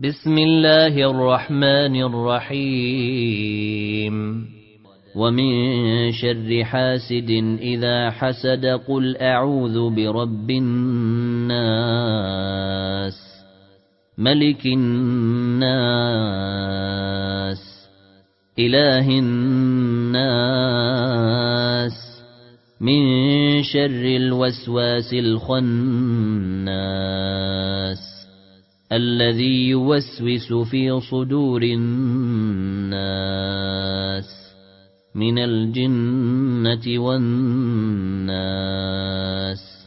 بسم الله الرحمن الرحيم ومن شر حاسد إذا حسد قل أعوذ برب الناس ملك الناس إله الناس من شر الوسواس الخناس الذي يوسوس في صدور الناس من الجنة والناس